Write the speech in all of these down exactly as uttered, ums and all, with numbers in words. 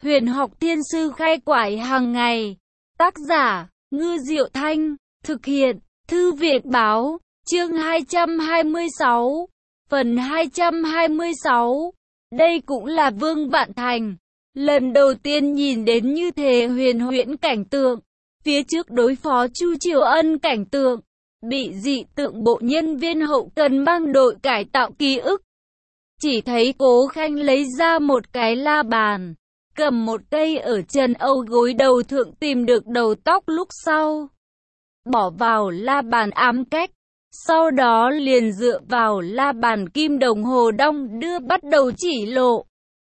Huyền học thiên sư khai quải hàng ngày. Tác giả, Ngư Diệu Thanh. Thực hiện, Thư viện Báo. Chương hai trăm hai mươi sáu. Phần hai trăm hai mươi sáu. Đây cũng là Vương Vạn Thành. Lần đầu tiên nhìn đến như thế huyền huyễn cảnh tượng. Phía trước đối phó Chu Triều Ân cảnh tượng. Bị dị tượng bộ nhân viên hậu cần mang đội cải tạo ký ức. Chỉ thấy Cố Khanh lấy ra một cái la bàn. Cầm một cây ở Trần Âu gối đầu thượng tìm được đầu tóc lúc sau. Bỏ vào la bàn ám cách. Sau đó liền dựa vào la bàn kim đồng hồ đong đưa bắt đầu chỉ lộ.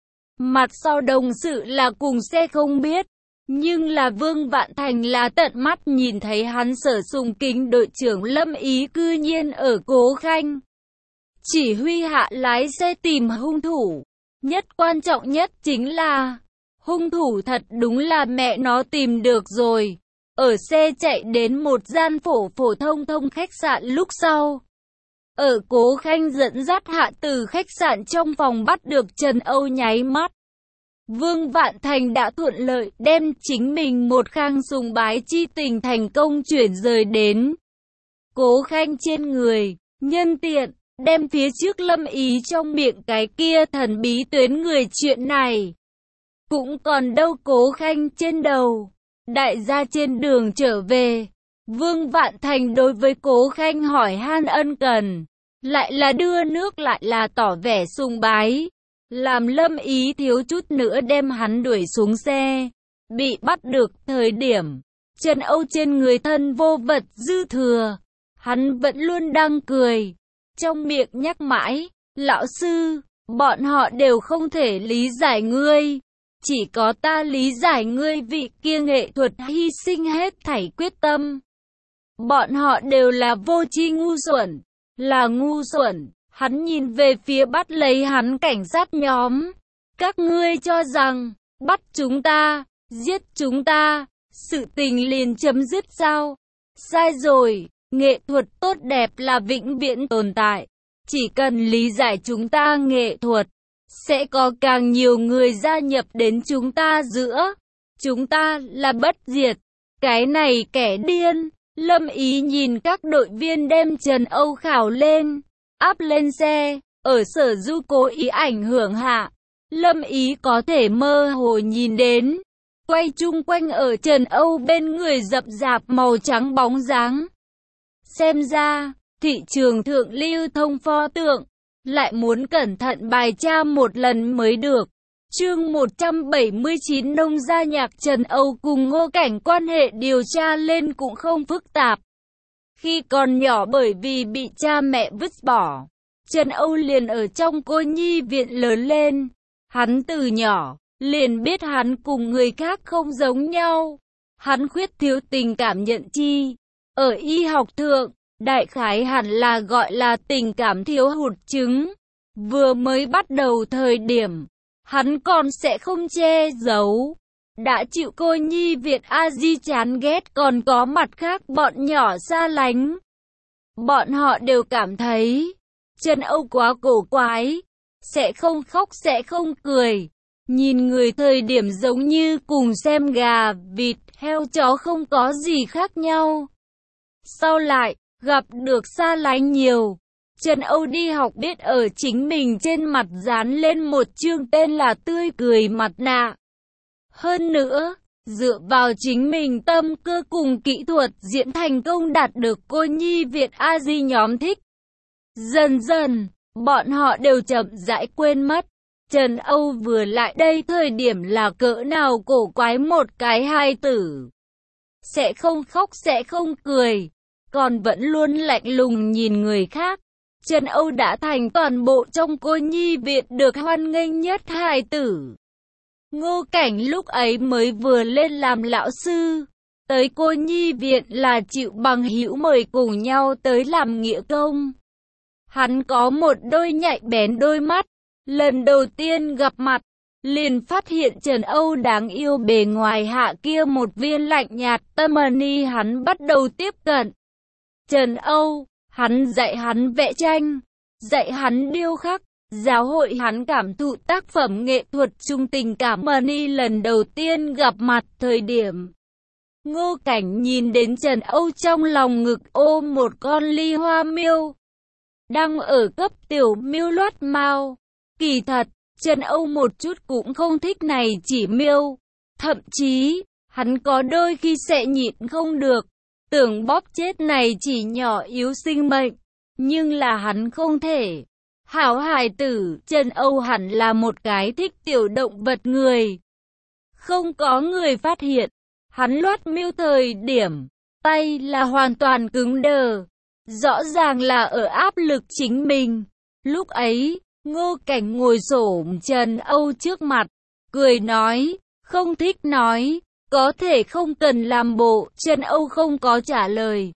Mặt sau đồng sự là cùng xe không biết. Nhưng là Vương Vạn Thành là tận mắt nhìn thấy hắn Sở Sùng Kính đội trưởng Lâm Ý cư nhiên ở Cố Khanh. Chỉ huy hạ lái xe tìm hung thủ. Nhất quan trọng nhất chính là hung thủ thật đúng là mẹ nó tìm được rồi. Ở xe chạy đến một gian phổ phổ thông thông khách sạn lúc sau. Ở Cố Khanh dẫn dắt hạ từ khách sạn trong phòng bắt được Trần Âu nháy mắt. Vương Vạn Thành đã thuận lợi đem chính mình một khang sùng bái chi tình thành công chuyển rời đến Cố Khanh trên người. Nhân tiện, đem phía trước Lâm Ý trong miệng cái kia thần bí tuyến người chuyện này. Cũng còn đâu Cố Khanh trên đầu. Đại gia trên đường trở về, Vương Vạn Thành đối với Cố Khanh hỏi han ân cần, lại là đưa nước lại là tỏ vẻ sùng bái, làm Lâm Ý thiếu chút nữa đem hắn đuổi xuống xe. Bị bắt được thời điểm, Trần Âu trên người thân vô vật dư thừa, hắn vẫn luôn đang cười, trong miệng nhắc mãi, lão sư, bọn họ đều không thể lý giải ngươi. Chỉ có ta lý giải ngươi vị kia nghệ thuật hy sinh hết thảy quyết tâm. Bọn họ đều là vô tri ngu xuẩn, là ngu xuẩn. Hắn nhìn về phía bắt lấy hắn cảnh sát nhóm. Các ngươi cho rằng, bắt chúng ta, giết chúng ta, sự tình liền chấm dứt sao? Sai rồi, nghệ thuật tốt đẹp là vĩnh viễn tồn tại. Chỉ cần lý giải chúng ta nghệ thuật, sẽ có càng nhiều người gia nhập đến chúng ta giữa. Chúng ta là bất diệt. Cái này kẻ điên. Lâm Ý nhìn các đội viên đem Trần Âu khảo lên, áp lên xe. Ở Sở Du cố ý ảnh hưởng hạ, Lâm Ý có thể mơ hồ nhìn đến, quay chung quanh ở Trần Âu bên người rậm rạp màu trắng bóng dáng. Xem ra, thị trường thượng lưu thông pho tượng lại muốn cẩn thận bài tra một lần mới được. Chương một trăm bảy mươi chín Nông gia nhạc. Trần Âu cùng Ngô Cảnh quan hệ điều tra lên cũng không phức tạp. Khi còn nhỏ bởi vì bị cha mẹ vứt bỏ, Trần Âu liền ở trong cô nhi viện lớn lên. Hắn từ nhỏ liền biết hắn cùng người khác không giống nhau. Hắn khuyết thiếu tình cảm nhận chi. Ở y học thượng, đại khái hẳn là gọi là tình cảm thiếu hụt chứng. Vừa mới bắt đầu thời điểm, hắn còn sẽ không che giấu. Đã chịu cô nhi viện a di chán ghét, còn có mặt khác bọn nhỏ xa lánh. Bọn họ đều cảm thấy Trần Âu quá cổ quái, sẽ không khóc sẽ không cười. Nhìn người thời điểm giống như cùng xem gà, vịt, heo chó không có gì khác nhau. Sau lại, gặp được xa lánh nhiều. Trần Âu đi học biết ở chính mình trên mặt dán lên một chương tên là tươi cười mặt nạ. Hơn nữa, dựa vào chính mình tâm cơ cùng kỹ thuật diễn thành công đạt được cô nhi viện a di nhóm thích. Dần dần, bọn họ đều chậm rãi quên mất. Trần Âu vừa lại đây thời điểm là cỡ nào cổ quái một cái hài tử. Sẽ không khóc sẽ không cười, còn vẫn luôn lạnh lùng nhìn người khác. Trần Âu đã thành toàn bộ trong cô nhi viện được hoan nghênh nhất hài tử. Ngô Cảnh lúc ấy mới vừa lên làm lão sư, tới cô nhi viện là chịu bằng hữu mời cùng nhau tới làm nghĩa công. Hắn có một đôi nhạy bén đôi mắt, lần đầu tiên gặp mặt, liền phát hiện Trần Âu đáng yêu bề ngoài hạ kia một viên lạnh nhạt tâm ni. Hắn bắt đầu tiếp cận Trần Âu. Hắn dạy hắn vẽ tranh, dạy hắn điêu khắc, giáo hội hắn cảm thụ tác phẩm nghệ thuật chung tình cảm. Money lần đầu tiên gặp mặt thời điểm Ngô Cảnh nhìn đến Trần Âu trong lòng ngực ôm một con ly hoa miêu, đang ở cấp tiểu miêu loát mao. Kỳ thật, Trần Âu một chút cũng không thích này chỉ miêu, thậm chí, hắn có đôi khi sẽ nhịn không được, tưởng bóp chết này chỉ nhỏ yếu sinh mệnh, nhưng là hắn không thể. Hảo hài tử, Trần Âu hẳn là một cái thích tiểu động vật người. Không có người phát hiện, hắn loát miêu thời điểm, tay là hoàn toàn cứng đờ, rõ ràng là ở áp lực chính mình. Lúc ấy, Ngô Cảnh ngồi xổm Trần Âu trước mặt, cười nói, không thích nói, có thể không cần làm bộ. Trần Âu không có trả lời.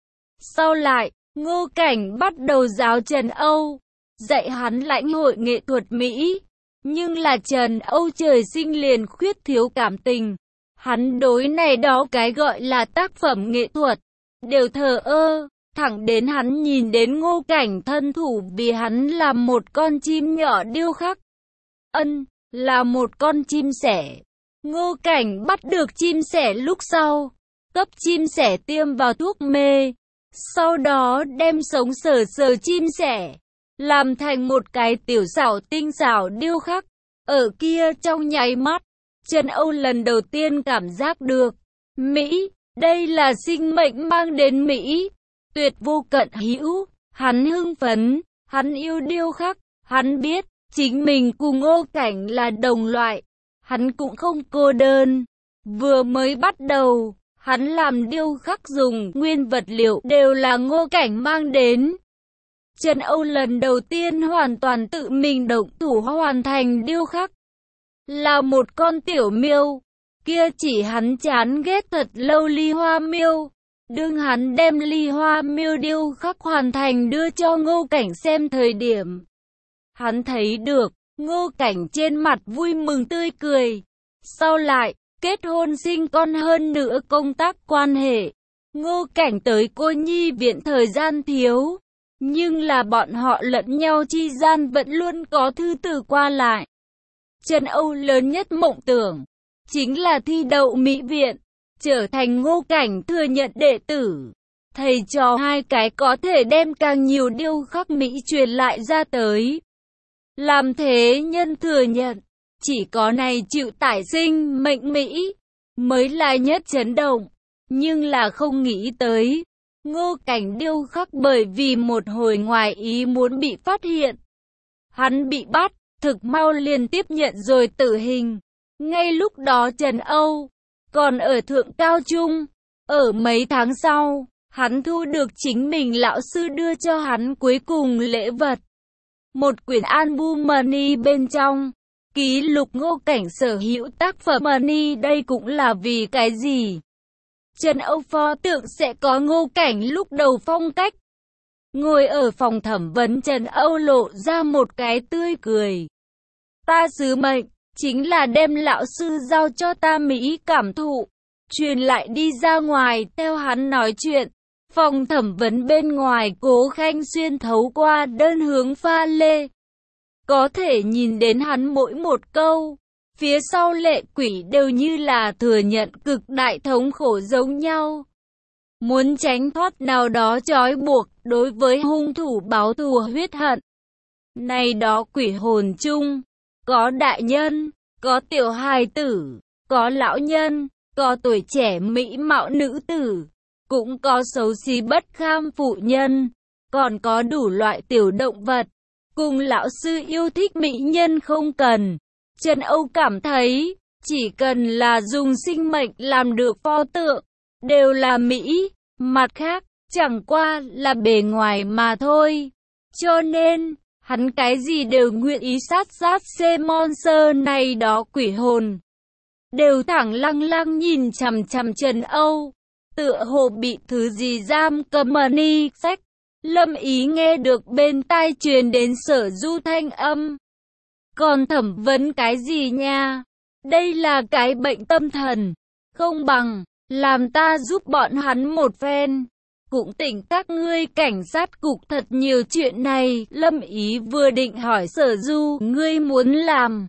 Sau lại, Ngô Cảnh bắt đầu giáo Trần Âu, dạy hắn lãnh hội nghệ thuật Mỹ. Nhưng là Trần Âu trời sinh liền khuyết thiếu cảm tình. Hắn đối này đó cái gọi là tác phẩm nghệ thuật, đều thờ ơ. Thẳng đến hắn nhìn đến Ngô Cảnh thân thủ vì hắn làm một con chim nhỏ điêu khắc. Ân, là một con chim sẻ. Ngô Cảnh bắt được chim sẻ lúc sau, cấp chim sẻ tiêm vào thuốc mê. Sau đó đem sống sờ sờ chim sẻ, làm thành một cái tiểu xảo tinh xảo điêu khắc. Ở kia trong nháy mắt, Trần Âu lần đầu tiên cảm giác được, Mỹ, đây là sinh mệnh mang đến Mỹ. Tuyệt vô cận hữu, hắn hưng phấn, hắn yêu điêu khắc, hắn biết, chính mình cùng Ngô Cảnh là đồng loại, hắn cũng không cô đơn. Vừa mới bắt đầu, hắn làm điêu khắc dùng nguyên vật liệu đều là Ngô Cảnh mang đến. Trần Âu lần đầu tiên hoàn toàn tự mình động thủ hoàn thành điêu khắc, là một con tiểu miêu, kia chỉ hắn chán ghét thật lâu ly hoa miêu. Đương hắn đem ly hoa miêu điêu khắc hoàn thành đưa cho Ngô Cảnh xem thời điểm, hắn thấy được Ngô Cảnh trên mặt vui mừng tươi cười. Sau lại, kết hôn sinh con hơn nữa công tác quan hệ, Ngô Cảnh tới cô nhi viện thời gian thiếu, nhưng là bọn họ lẫn nhau chi gian vẫn luôn có thư từ qua lại. Trần Âu lớn nhất mộng tưởng chính là thi đậu Mỹ viện, trở thành Ngô Cảnh thừa nhận đệ tử. Thầy trò hai cái có thể đem càng nhiều điêu khắc Mỹ truyền lại ra tới. Làm thế nhân thừa nhận, chỉ có này chịu tải sinh mệnh Mỹ mới là nhất chấn động. Nhưng là không nghĩ tới, Ngô Cảnh điêu khắc bởi vì một hồi ngoài ý muốn bị phát hiện. Hắn bị bắt, thực mau liền tiếp nhận rồi tử hình. Ngay lúc đó Trần Âu còn ở thượng cao trung. Ở mấy tháng sau, hắn thu được chính mình lão sư đưa cho hắn cuối cùng lễ vật. Một quyển album Money bên trong, ký lục Ngô Cảnh sở hữu tác phẩm Money. Đây cũng là vì cái gì? Trần Âu pho tượng sẽ có Ngô Cảnh lúc đầu phong cách. Ngồi ở phòng thẩm vấn, Trần Âu lộ ra một cái tươi cười. Ta sứ mệnh chính là đem lão sư giao cho ta Mỹ cảm thụ, truyền lại đi ra ngoài. Theo hắn nói chuyện, phòng thẩm vấn bên ngoài Cố Khanh xuyên thấu qua đơn hướng pha lê, có thể nhìn đến hắn mỗi một câu. Phía sau lệ quỷ đều như là thừa nhận cực đại thống khổ giống nhau, muốn tránh thoát nào đó trói buộc, đối với hung thủ báo thù huyết hận. Này đó quỷ hồn chung, có đại nhân, có tiểu hài tử, có lão nhân, có tuổi trẻ mỹ mạo nữ tử, cũng có xấu xí bất kham phụ nhân, còn có đủ loại tiểu động vật. Cùng lão sư yêu thích mỹ nhân không cần. Trần Âu cảm thấy, chỉ cần là dùng sinh mệnh làm được pho tượng, đều là Mỹ. Mặt khác, chẳng qua là bề ngoài mà thôi. Cho nên, hắn cái gì đều nguyện ý sát sát xê monster này đó quỷ hồn. Đều thẳng lăng lăng nhìn chằm chằm Trần Âu, tựa hồ bị thứ gì giam cầm. Money sách. Lâm Ý nghe được bên tai truyền đến Sở Du thanh âm. Còn thẩm vấn cái gì nha? Đây là cái bệnh tâm thần. Không bằng, làm ta giúp bọn hắn một phen. cũng tỉnh các ngươi cảnh sát cục thật nhiều chuyện này. Lâm Ý vừa định hỏi Sở Du, ngươi muốn làm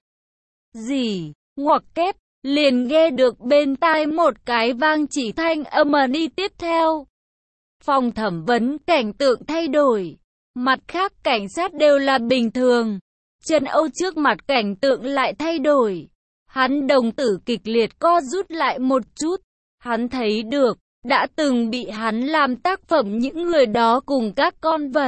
gì? Ngoặc kép, liền nghe được bên tai một cái vang chỉ thanh âm đi tiếp theo. Phòng thẩm vấn cảnh tượng thay đổi. Mặt khác cảnh sát đều là bình thường. Trần Âu trước mặt cảnh tượng lại thay đổi. Hắn đồng tử kịch liệt co rút lại một chút. Hắn thấy được, đã từng bị hắn làm tác phẩm những người đó cùng các con vật.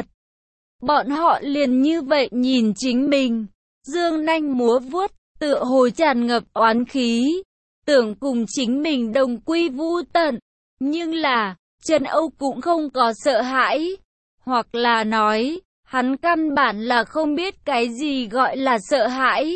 Bọn họ liền như vậy nhìn chính mình. Dương nanh múa vuốt, tựa hồ tràn ngập oán khí. Tưởng cùng chính mình đồng quy vu tận. Nhưng là, Trần Âu cũng không có sợ hãi. Hoặc là nói, hắn căn bản là không biết cái gì gọi là sợ hãi.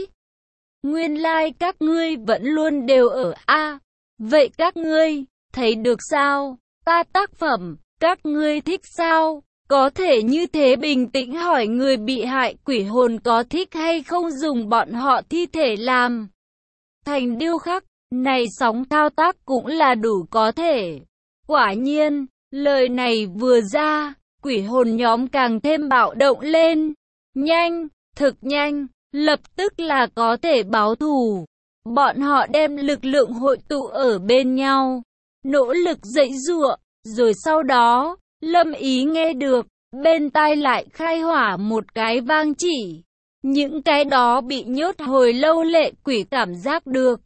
Nguyên lai like các ngươi vẫn luôn đều ở A. À, vậy các ngươi, thấy được sao? Ta tác phẩm, các ngươi thích sao? Có thể như thế bình tĩnh hỏi người bị hại quỷ hồn có thích hay không dùng bọn họ thi thể làm thành điêu khắc. Này sóng thao tác cũng là đủ có thể. Quả nhiên, lời này vừa ra, quỷ hồn nhóm càng thêm bạo động lên. Nhanh, thực nhanh, lập tức là có thể báo thù. Bọn họ đem lực lượng hội tụ ở bên nhau, nỗ lực dãy giụa, rồi sau đó, Lâm Ý nghe được, bên tai lại khai hỏa một cái vang chỉ. Những cái đó bị nhốt hồi lâu lệ quỷ cảm giác được.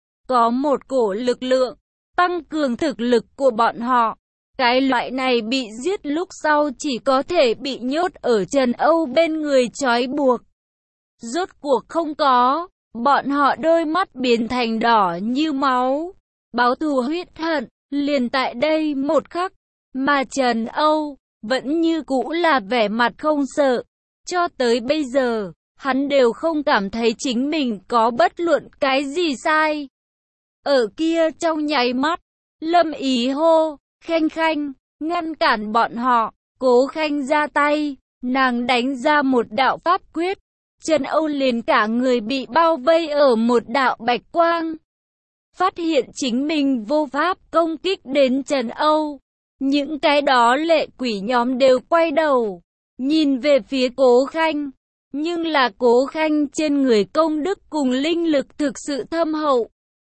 Có một cổ lực lượng, tăng cường thực lực của bọn họ. Cái loại này bị giết lúc sau chỉ có thể bị nhốt ở Trần Âu bên người trói buộc. Rốt cuộc không có, bọn họ đôi mắt biến thành đỏ như máu. Báo thù huyết hận, liền tại đây một khắc. Mà Trần Âu, vẫn như cũ là vẻ mặt không sợ. Cho tới bây giờ, hắn đều không cảm thấy chính mình có bất luận cái gì sai. Ở kia trong nháy mắt, Lâm Ý hô, Khanh Khanh, ngăn cản bọn họ. Cố Khanh ra tay, nàng đánh ra một đạo pháp quyết. Trần Âu liền cả người bị bao vây ở một đạo bạch quang. Phát hiện chính mình vô pháp công kích đến Trần Âu. Những cái đó lệ quỷ nhóm đều quay đầu, nhìn về phía Cố Khanh. Nhưng là Cố Khanh trên người công đức cùng linh lực thực sự thâm hậu.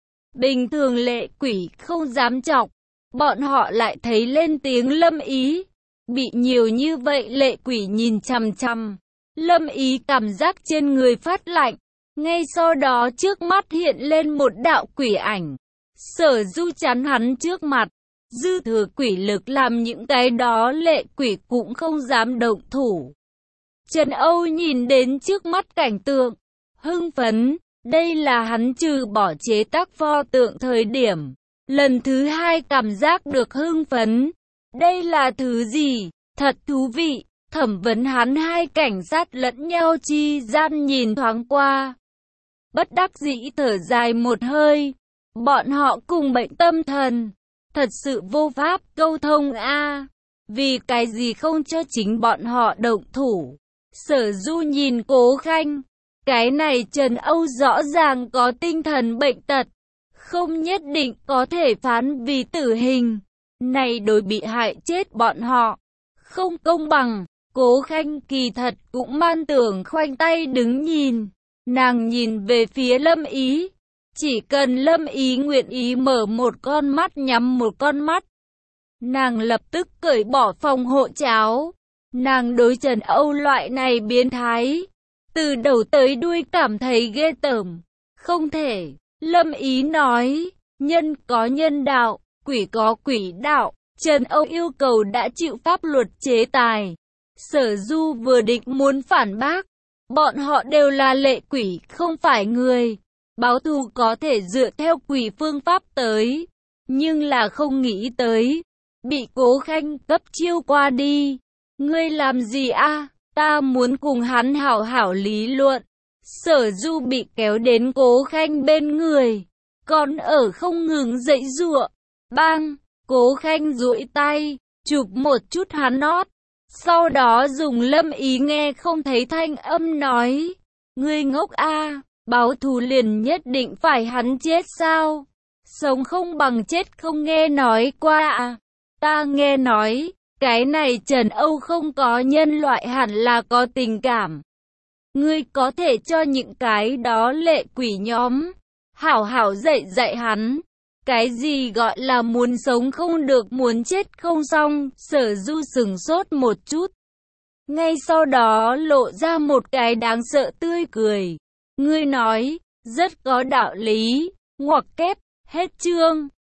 Bình thường lệ quỷ không dám chọc, bọn họ lại thấy lên tiếng Lâm Ý. Bị nhiều như vậy lệ quỷ nhìn chằm chằm, Lâm Ý cảm giác trên người phát lạnh. Ngay sau đó trước mắt hiện lên một đạo quỷ ảnh. Sở Du chắn hắn trước mặt. Dư thừa quỷ lực làm những cái đó lệ quỷ cũng không dám động thủ. Trần Âu nhìn đến trước mắt cảnh tượng, hưng phấn. Đây là hắn trừ bỏ chế tác pho tượng thời điểm. Lần thứ hai cảm giác được hưng phấn. Đây là thứ gì? Thật thú vị. Thẩm vấn hắn hai cảnh sát lẫn nhau chi gian nhìn thoáng qua. Bất đắc dĩ thở dài một hơi. Bọn họ cùng bệnh tâm thần. Thật sự vô pháp câu thông a. À. Vì cái gì không cho chính bọn họ động thủ. Sở Du nhìn Cố Khanh. Cái này Trần Âu rõ ràng có tinh thần bệnh tật. Không nhất định có thể phán vì tử hình. Này đối bị hại chết bọn họ. Không công bằng. Cố Khanh kỳ thật cũng man tưởng khoanh tay đứng nhìn. Nàng nhìn về phía Lâm Ý. Chỉ cần Lâm Ý nguyện ý mở một con mắt nhắm một con mắt. Nàng lập tức cởi bỏ phòng hộ cháo. Nàng đối Trần Âu loại này biến thái. Từ đầu tới đuôi cảm thấy ghê tởm. Không thể. Lâm Ý nói. Nhân có nhân đạo. Quỷ có quỷ đạo. Trần Âu yêu cầu đã chịu pháp luật chế tài. Sở Du vừa định muốn phản bác. Bọn họ đều là lệ quỷ, không phải người. Báo thù có thể dựa theo quỷ phương pháp tới. Nhưng là không nghĩ tới. Bị Cố Khanh cấp chiêu qua đi. Ngươi làm gì a? À? Ta muốn cùng hắn hảo hảo lý luận. Sở Du bị kéo đến Cố Khanh bên người. Còn ở không ngừng dãy giụa. Bang! Cố Khanh duỗi tay, chụp một chút hắn nót. Sau đó dùng Lâm Ý nghe không thấy thanh âm nói. Ngươi ngốc a, à, báo thù liền nhất định phải hắn chết sao? Sống không bằng chết không nghe nói qua à? Ta nghe nói, Cái này Trần Âu không có, nhân loại hẳn là có tình cảm. Ngươi có thể cho những cái đó lệ quỷ nhóm hảo hảo dạy dạy hắn. Cái gì gọi là muốn sống không được, muốn chết không xong. Sở Du sừng sốt một chút, ngay sau đó lộ ra một cái đáng sợ tươi cười. Ngươi nói rất có đạo lý. Ngoặc kép. Hết chương.